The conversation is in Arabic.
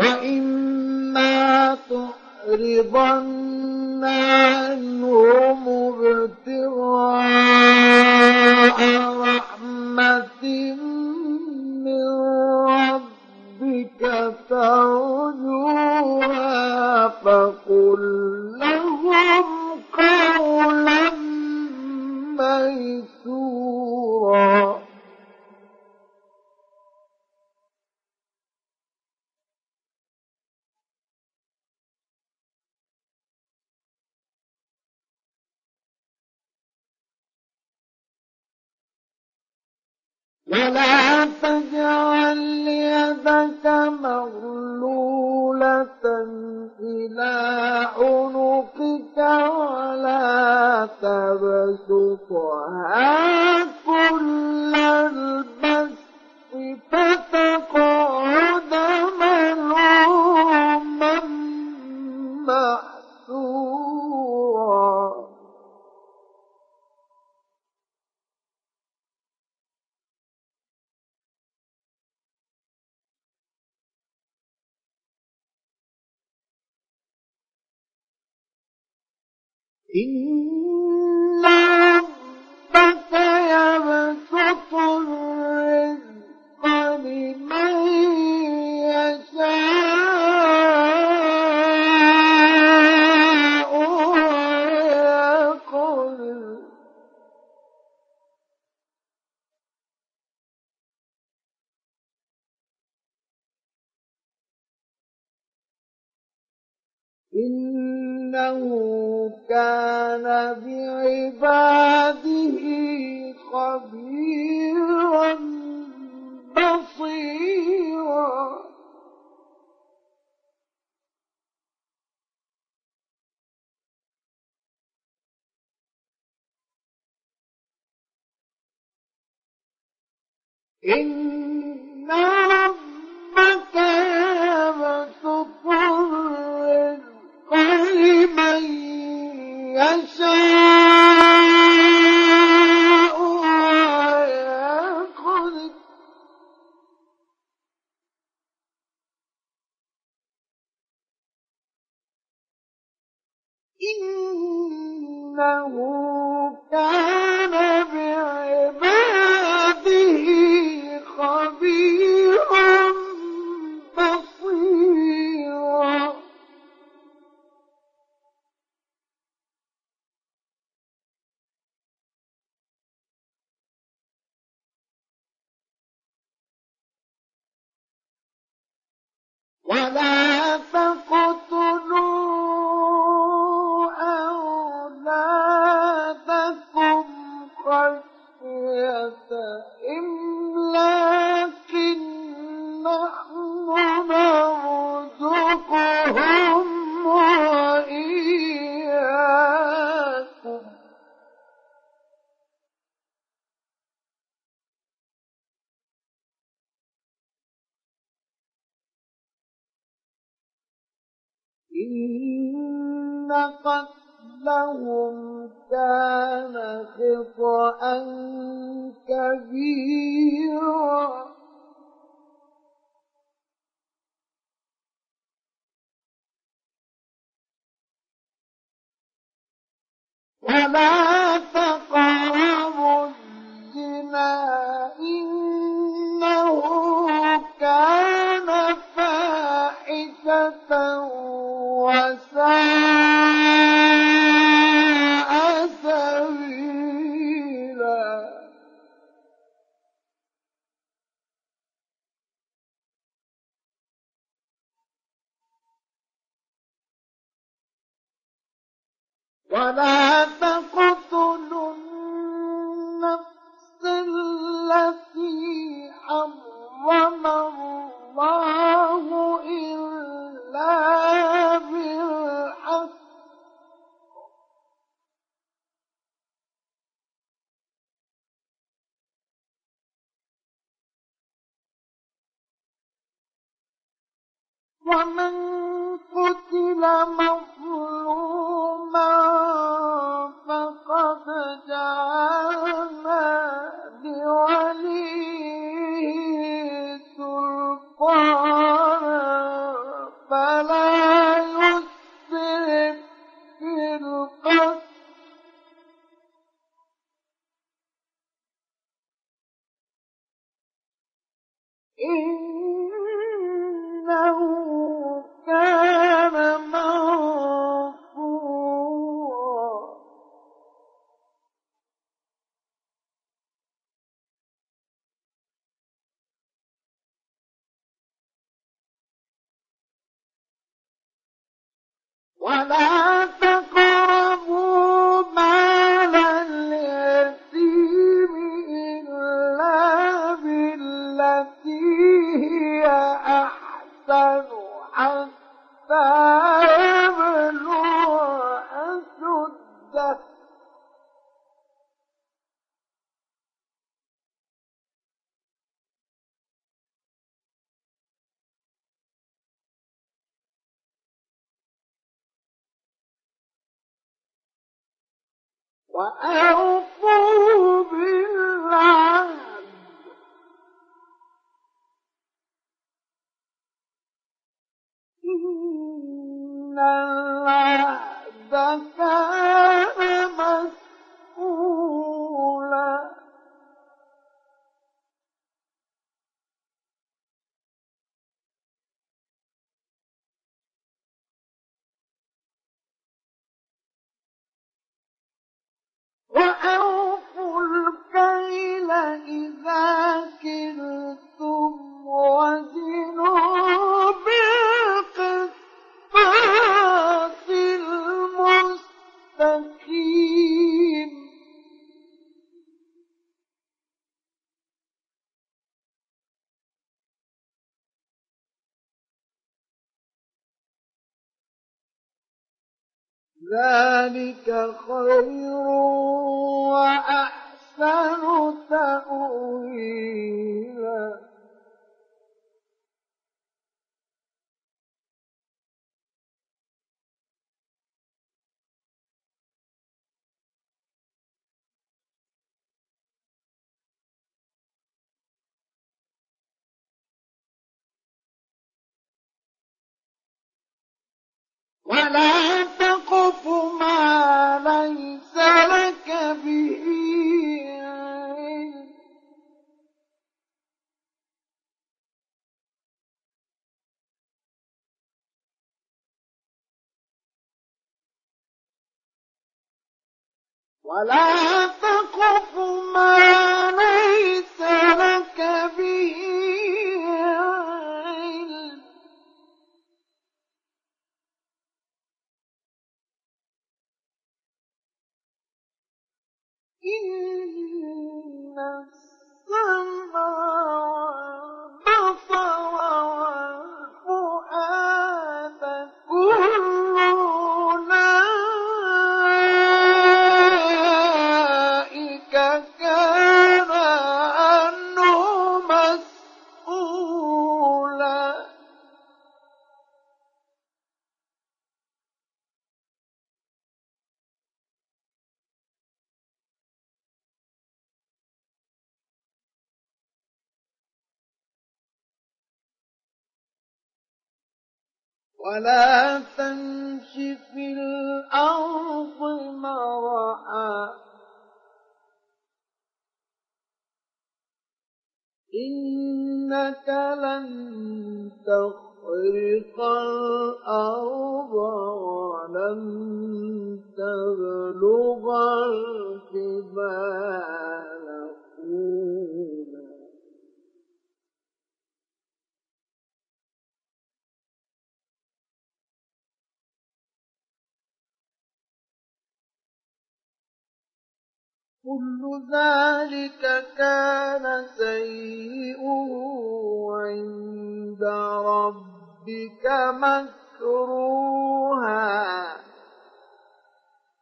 وإما تعرضن عنهم ابتغاء رحمة من ربك ترجوها فقل لهم قولا ميسورا. ولا تجعل يدك مغلولة إلى عنقك ولا تبسطها كل البسط فتقعد ملوما محسورا. إن ربك يبسط الرزق لمن يشاء ويقدر إنه كان بعباده خبيرا بصيرا. إن ربك يبسط الرزق لمن يشاء ويقدر إنه كان بعباده خبيرا بصيرا. ولا تقتلوا أولادكم خشية إملاق نحن نرزقهم وإياكم إن قتلهم كان خطأ كبيرا. ولا تقربوا الزنا إنه كان فاحشة وساء سبيلا. ولا تقتلوا النفس التي حرم الله إلا بالحق ومن قتل مظلوما فقد جعلنا لوليه سلطانا ولا تقربوا مال اليتيم إلا بالتي هي أحسن حتى يبلغ أشده. وأوفوا بالعهد إن العهد كان مسؤولا. وأوفوا الكيل إذا كلتم وزنوا بالقسطاس المستقيم. ذلك خير وأحسن تأويلا. ولا تقف ما ليس لك به علم ولا تقف ما ليس لك به علم إن السمع والبصر والفؤاد كل أولئك كان عنه مسؤولا. ولا تمش في الأرض مرحا إنك لن تخرق الأرض ولن تبلغ الجبال طولا. كل ذلك كان سيئه عند ربك مكروها.